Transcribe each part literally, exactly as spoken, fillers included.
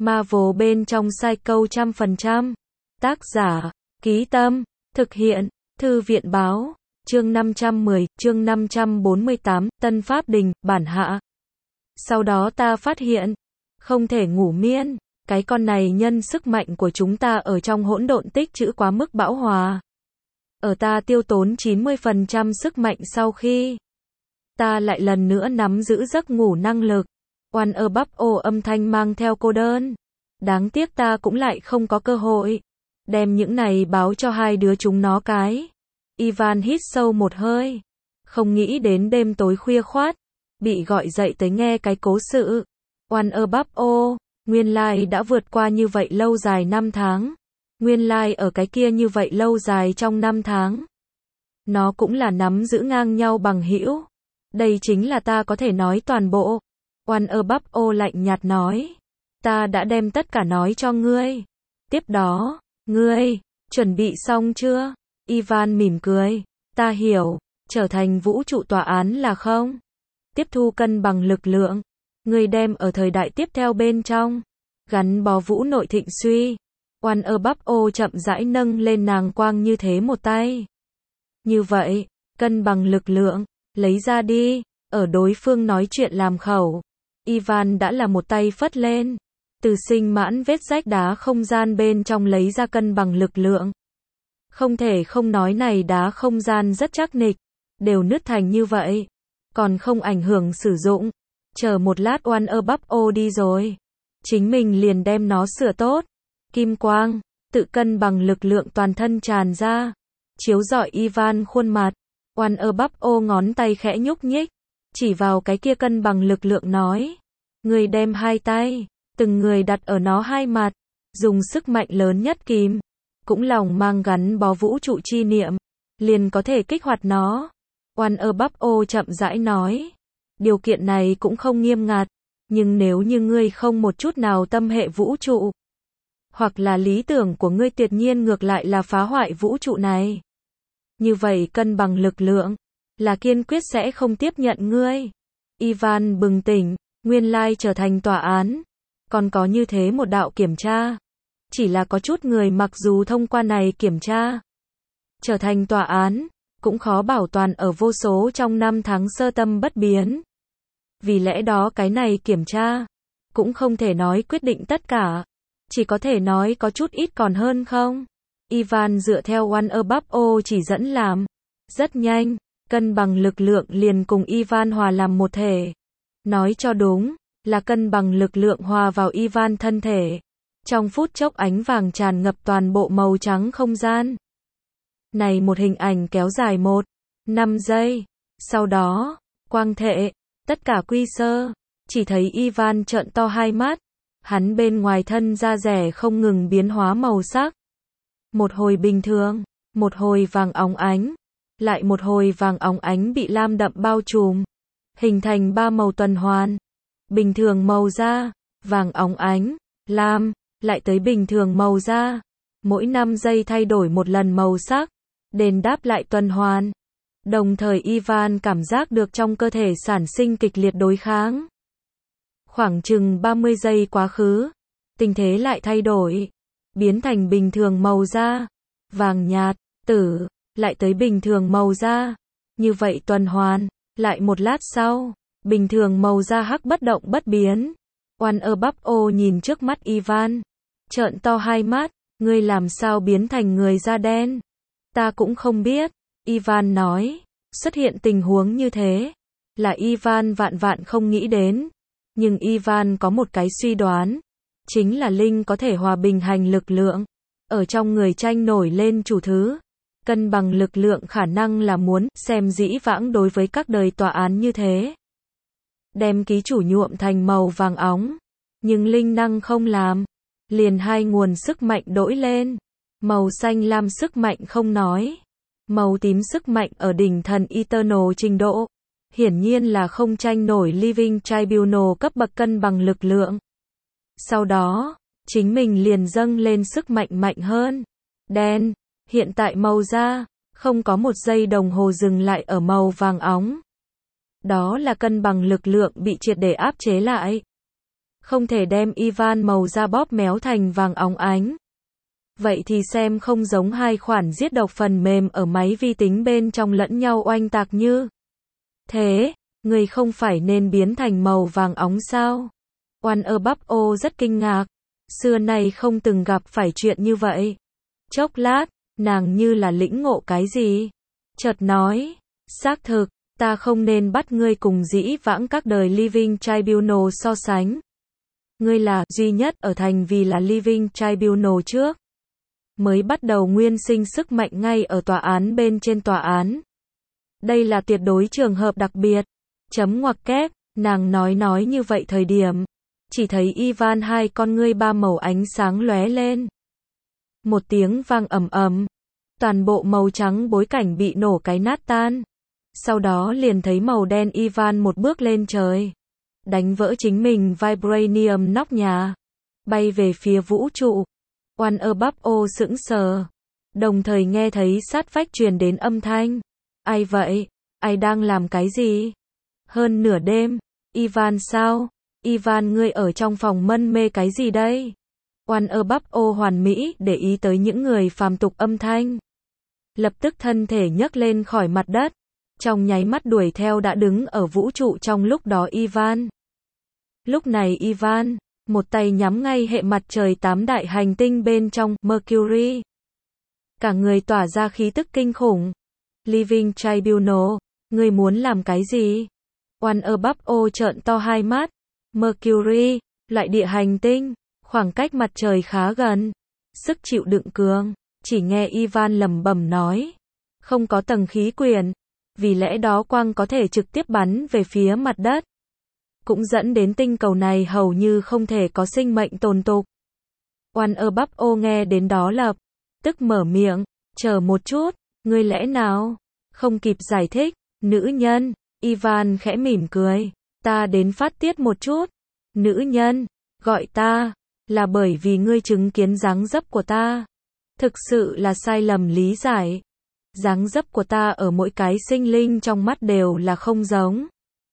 Marvel bên trong Psycho trăm phần trăm. Tác giả, Ký Tâm, thực hiện, Thư viện Báo, chương năm trăm mười, chương năm trăm bốn mươi tám, Tân Pháp Đình, bản hạ. Sau đó ta phát hiện, không thể ngủ miên, cái con này nhân sức mạnh của chúng ta ở trong hỗn độn tích trữ quá mức bão hòa. Ở ta tiêu tốn chín mươi phần trăm sức mạnh sau khi ta lại lần nữa nắm giữ giấc ngủ năng lực. One above all âm thanh mang theo cô đơn. Đáng tiếc ta cũng lại không có cơ hội đem những này báo cho hai đứa chúng nó cái. Ivan hít sâu một hơi. Không nghĩ đến đêm tối khuya khoát, bị gọi dậy tới nghe cái cố sự. One above all, nguyên lai đã vượt qua như vậy lâu dài năm tháng. Nguyên lai ở cái kia như vậy lâu dài trong năm tháng. Nó cũng là nắm giữ ngang nhau bằng hữu. Đây chính là ta có thể nói toàn bộ. One above all lạnh nhạt nói. Ta đã đem tất cả nói cho ngươi. Tiếp đó, ngươi, chuẩn bị xong chưa? Ivan mỉm cười. Ta hiểu, trở thành vũ trụ tòa án là không? Tiếp thu cân bằng lực lượng. Ngươi đem ở thời đại tiếp theo bên trong. Gắn bó vũ nội thịnh suy. One above all chậm rãi nâng lên nàng quang như thế một tay. Như vậy, cân bằng lực lượng, lấy ra đi, ở đối phương nói chuyện làm khẩu. Ivan đã là một tay phất lên, từ sinh mãn vết rách đá không gian bên trong lấy ra cân bằng lực lượng. Không thể không nói này đá không gian rất chắc nịch, đều nứt thành như vậy, còn không ảnh hưởng sử dụng. Chờ một lát One above all đi rồi, chính mình liền đem nó sửa tốt. Kim quang, tự cân bằng lực lượng toàn thân tràn ra, chiếu rọi Ivan khuôn mặt. One above all ngón tay khẽ nhúc nhích, chỉ vào cái kia cân bằng lực lượng nói. Người đem hai tay, từng người đặt ở nó hai mặt, dùng sức mạnh lớn nhất kìm, cũng lòng mang gắn bó vũ trụ chi niệm, liền có thể kích hoạt nó. One above all chậm rãi nói. Điều kiện này cũng không nghiêm ngặt, nhưng nếu như ngươi không một chút nào tâm hệ vũ trụ, hoặc là lý tưởng của ngươi tuyệt nhiên ngược lại là phá hoại vũ trụ này, như vậy cân bằng lực lượng là kiên quyết sẽ không tiếp nhận ngươi. Ivan bừng tỉnh, nguyên lai trở thành tòa án, còn có như thế một đạo kiểm tra. Chỉ là có chút người mặc dù thông qua này kiểm tra, trở thành tòa án, cũng khó bảo toàn ở vô số trong năm tháng sơ tâm bất biến. Vì lẽ đó cái này kiểm tra, cũng không thể nói quyết định tất cả, chỉ có thể nói có chút ít còn hơn không. Ivan dựa theo One above all chỉ dẫn làm. Rất nhanh, cân bằng lực lượng liền cùng Ivan hòa làm một thể. Nói cho đúng, là cân bằng lực lượng hòa vào Ivan thân thể. Trong phút chốc ánh vàng tràn ngập toàn bộ màu trắng không gian. Này một hình ảnh kéo dài một, năm giây. Sau đó, quang thệ, tất cả quy sơ, chỉ thấy Ivan trợn to hai mắt. Hắn bên ngoài thân da rẻ không ngừng biến hóa màu sắc. Một hồi bình thường, một hồi vàng óng ánh, lại một hồi vàng óng ánh bị lam đậm bao trùm, hình thành ba màu tuần hoàn. Bình thường màu da, vàng óng ánh, lam, lại tới bình thường màu da. Mỗi năm giây thay đổi một lần màu sắc, đền đáp lại tuần hoàn. Đồng thời Ivan cảm giác được trong cơ thể sản sinh kịch liệt đối kháng. Khoảng chừng ba mươi giây quá khứ, tình thế lại thay đổi, biến thành bình thường màu da, vàng nhạt, tử, lại tới bình thường màu da. Như vậy tuần hoàn, lại một lát sau, bình thường màu da hắc bất động bất biến. One above all nhìn trước mắt Ivan, trợn to hai mắt, ngươi làm sao biến thành người da đen? Ta cũng không biết, Ivan nói, xuất hiện tình huống như thế, là Ivan vạn vạn không nghĩ đến. Nhưng Ivan có một cái suy đoán, chính là Linh có thể hòa bình hành lực lượng, ở trong người tranh nổi lên chủ thứ. Cân bằng lực lượng khả năng là muốn xem dĩ vãng đối với các đời tòa án như thế. Đem ký chủ nhuộm thành màu vàng óng, nhưng Linh năng không làm, liền hai nguồn sức mạnh đổi lên. Màu xanh lam sức mạnh không nói, màu tím sức mạnh ở đỉnh thần Eternal trình độ. Hiển nhiên là không tranh nổi Living Tribunal cấp bậc cân bằng lực lượng. Sau đó, chính mình liền dâng lên sức mạnh mạnh hơn. Đen, hiện tại màu da, không có một giây đồng hồ dừng lại ở màu vàng óng. Đó là cân bằng lực lượng bị triệt để áp chế lại. không thể đem Ivan màu da bóp méo thành vàng óng ánh. Vậy thì xem không giống hai khoản giết độc phần mềm ở máy vi tính bên trong lẫn nhau oanh tạc như thế, người không phải nên biến thành màu vàng óng sao? One Above All rất kinh ngạc, xưa nay không từng gặp phải chuyện như vậy. Chốc lát, nàng như là lĩnh ngộ cái gì, chợt nói, xác thực, ta không nên bắt ngươi cùng dĩ vãng các đời Living Tribunal so sánh. Ngươi là duy nhất ở thành vì là Living Tribunal trước. Mới bắt đầu nguyên sinh sức mạnh ngay ở tòa án bên trên tòa án. Đây là tuyệt đối trường hợp đặc biệt. Chấm ngoặc kép, nàng nói nói như vậy thời điểm. Chỉ thấy Ivan hai con ngươi ba màu ánh sáng lóe lên. Một tiếng vang ầm ầm. Toàn bộ màu trắng bối cảnh bị nổ cái nát tan. Sau đó liền thấy màu đen Ivan một bước lên trời. Đánh vỡ chính mình vibranium nóc nhà. Bay về phía vũ trụ. One Above All sững sờ. Đồng thời nghe thấy sát vách truyền đến âm thanh. Ai vậy? Ai đang làm cái gì? Hơn nửa đêm. Ivan sao? Ivan ngươi ở trong phòng mân mê cái gì đây? One Above All hoàn mỹ để ý tới những người phàm tục âm thanh. Lập tức thân thể nhấc lên khỏi mặt đất. Trong nháy mắt đuổi theo đã đứng ở vũ trụ trong lúc đó Ivan. Lúc này Ivan, một tay nhắm ngay hệ mặt trời tám đại hành tinh bên trong Mercury. Cả người tỏa ra khí tức kinh khủng. Living Tribunal, ngươi muốn làm cái gì? One Above All trợn to hai mắt. Mercury, loại địa hành tinh, khoảng cách mặt trời khá gần. Sức chịu đựng cường, chỉ nghe Ivan lẩm bẩm nói. Không có tầng khí quyển, vì lẽ đó quang có thể trực tiếp bắn về phía mặt đất. Cũng dẫn đến tinh cầu này hầu như không thể có sinh mệnh tồn tục. One Above All nghe đến đó lập tức mở miệng, chờ một chút, ngươi lẽ nào? Không kịp giải thích, nữ nhân, Ivan khẽ mỉm cười, ta đến phát tiết một chút. Nữ nhân, gọi ta, là bởi vì ngươi chứng kiến dáng dấp của ta. Thực sự là sai lầm lý giải. Dáng dấp của ta ở mỗi cái sinh linh trong mắt đều là không giống.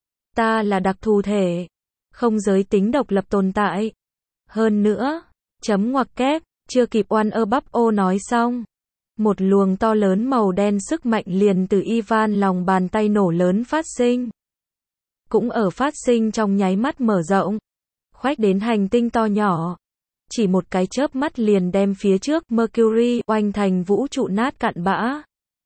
Ta là đặc thù thể, không giới tính độc lập tồn tại. Hơn nữa, chấm ngoặc kép, chưa kịp One Above All nói xong. Một luồng to lớn màu đen sức mạnh liền từ Ivan lòng bàn tay nổ lớn phát sinh. Cũng ở phát sinh trong nháy mắt mở rộng. Khoách đến hành tinh to nhỏ. Chỉ một cái chớp mắt liền đem phía trước Mercury oanh thành vũ trụ nát cặn bã.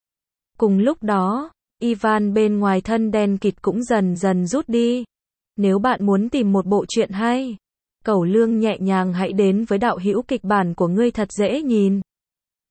Cùng lúc đó, Ivan bên ngoài thân đen kịt cũng dần dần rút đi. Nếu bạn muốn tìm một bộ truyện hay, Cẩu Lương nhẹ nhàng hãy đến với đạo hữu kịch bản của ngươi thật dễ nhìn.